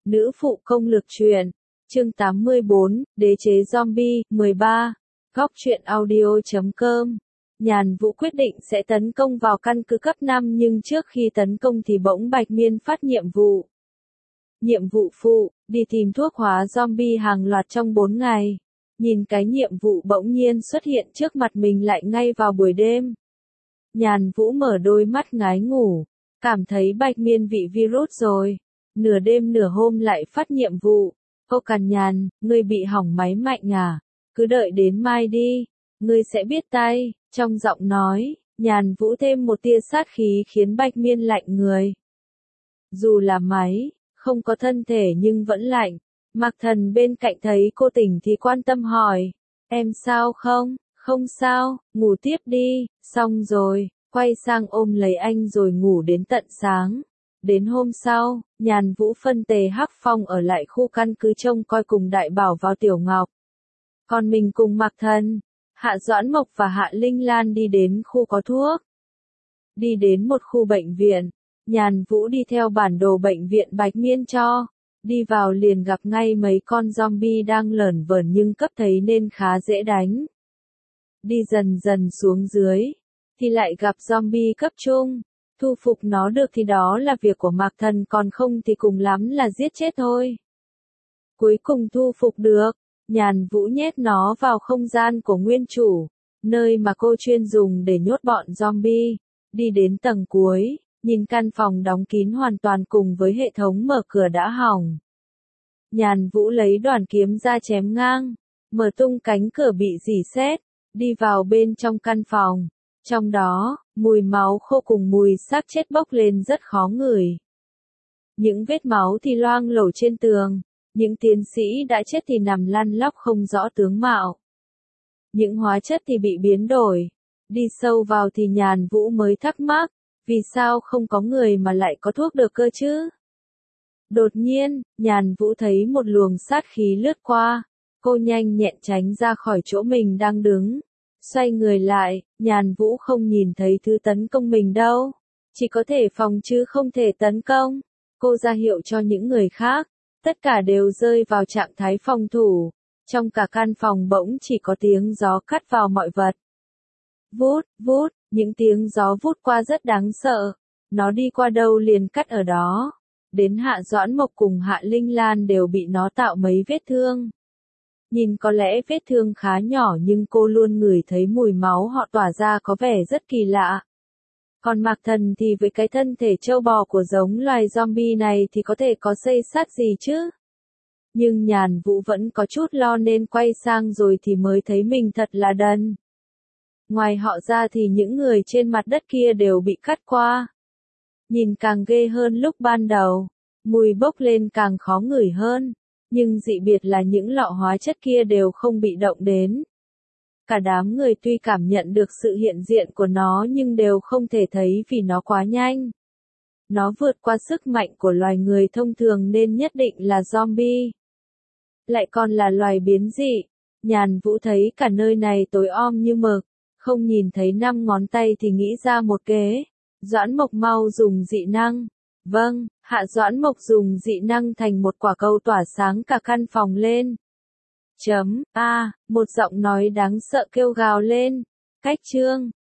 Nữ phụ công lược truyện. Chương 84, Đế chế zombie, 13. Góc truyện audio.com. Nhàn Vũ quyết định sẽ tấn công vào căn cứ cấp 5 nhưng trước khi tấn công thì bỗng Bạch Miên phát nhiệm vụ. Nhiệm vụ phụ, đi tìm thuốc hóa zombie hàng loạt trong 4 ngày. Nhìn cái nhiệm vụ bỗng nhiên xuất hiện trước mặt mình lại ngay vào buổi đêm. Nhàn Vũ mở đôi mắt ngái ngủ, cảm thấy Bạch Miên bị virus rồi. Nửa đêm nửa hôm lại phát nhiệm vụ. Cô cằn nhằn, ngươi bị hỏng máy mạnh à? Cứ đợi đến mai đi, ngươi sẽ biết tay. Trong giọng nói, Nhàn Vũ thêm một tia sát khí khiến Bạch Miên lạnh người. Dù là máy, không có thân thể nhưng vẫn lạnh. Mạc Thần bên cạnh thấy cô tỉnh thì quan tâm hỏi, em sao không? Không sao, ngủ tiếp đi. Xong rồi, quay sang ôm lấy anh rồi ngủ đến tận sáng. Đến hôm sau, Nhàn Vũ phân Tề Hắc Phong ở lại khu căn cứ trông coi cùng Đại Bảo vào Tiểu Ngọc. Còn mình cùng Mạc Thần, Hạ Doãn Mộc và Hạ Linh Lan đi đến khu có thuốc. Đi đến một khu bệnh viện, Nhàn Vũ đi theo bản đồ bệnh viện Bạch Miên cho. Đi vào liền gặp ngay mấy con zombie đang lởn vởn nhưng cấp thấy nên khá dễ đánh. Đi dần dần xuống dưới, thì lại gặp zombie cấp trung. Thu phục nó được thì đó là việc của Mạc Thần, còn không thì cùng lắm là giết chết thôi. Cuối cùng thu phục được, Nhàn Vũ nhét nó vào không gian của nguyên chủ, nơi mà cô chuyên dùng để nhốt bọn zombie. Đi đến tầng cuối, nhìn căn phòng đóng kín hoàn toàn cùng với hệ thống mở cửa đã hỏng. Nhàn Vũ lấy đoàn kiếm ra chém ngang, mở tung cánh cửa bị rỉ sét, đi vào bên trong căn phòng. Trong đó, mùi máu khô cùng mùi xác chết bốc lên rất khó ngửi. Những vết máu thì loang lổ trên tường, những tiến sĩ đã chết thì nằm lăn lóc không rõ tướng mạo. Những hóa chất thì bị biến đổi. Đi sâu vào thì Nhàn Vũ mới thắc mắc, vì sao không có người mà lại có thuốc được cơ chứ? Đột nhiên, Nhàn Vũ thấy một luồng sát khí lướt qua, cô nhanh nhẹn tránh ra khỏi chỗ mình đang đứng. Xoay người lại, Nhàn Vũ không nhìn thấy thứ tấn công mình đâu. Chỉ có thể phòng chứ không thể tấn công. Cô ra hiệu cho những người khác. Tất cả đều rơi vào trạng thái phòng thủ. Trong cả căn phòng bỗng chỉ có tiếng gió cắt vào mọi vật. Vút, vút, những tiếng gió vút qua rất đáng sợ. Nó đi qua đâu liền cắt ở đó. Đến Hạ Doãn Mộc cùng Hạ Linh Lan đều bị nó tạo mấy vết thương. Nhìn có lẽ vết thương khá nhỏ nhưng cô luôn ngửi thấy mùi máu họ tỏa ra có vẻ rất kỳ lạ. Còn Mạc Thần thì với cái thân thể trâu bò của giống loài zombie này thì có thể có xây sát gì chứ? Nhưng Nhàn Vũ vẫn có chút lo nên quay sang rồi thì mới thấy mình thật là đần. Ngoài họ ra thì những người trên mặt đất kia đều bị cắt qua. Nhìn càng ghê hơn lúc ban đầu, mùi bốc lên càng khó ngửi hơn. Nhưng dị biệt là những lọ hóa chất kia đều không bị động đến. Cả đám người tuy cảm nhận được sự hiện diện của nó nhưng đều không thể thấy vì nó quá nhanh. Nó vượt qua sức mạnh của loài người thông thường nên nhất định là zombie. Lại còn là loài biến dị. Nhàn Vũ thấy cả nơi này tối om như mực, không nhìn thấy 5 ngón tay thì nghĩ ra một kế. Doãn Mộc mau dùng dị năng. Vâng, Hạ Doãn Mộc dùng dị năng thành một quả cầu tỏa sáng cả căn phòng lên. Một giọng nói đáng sợ kêu gào lên. Cách chương.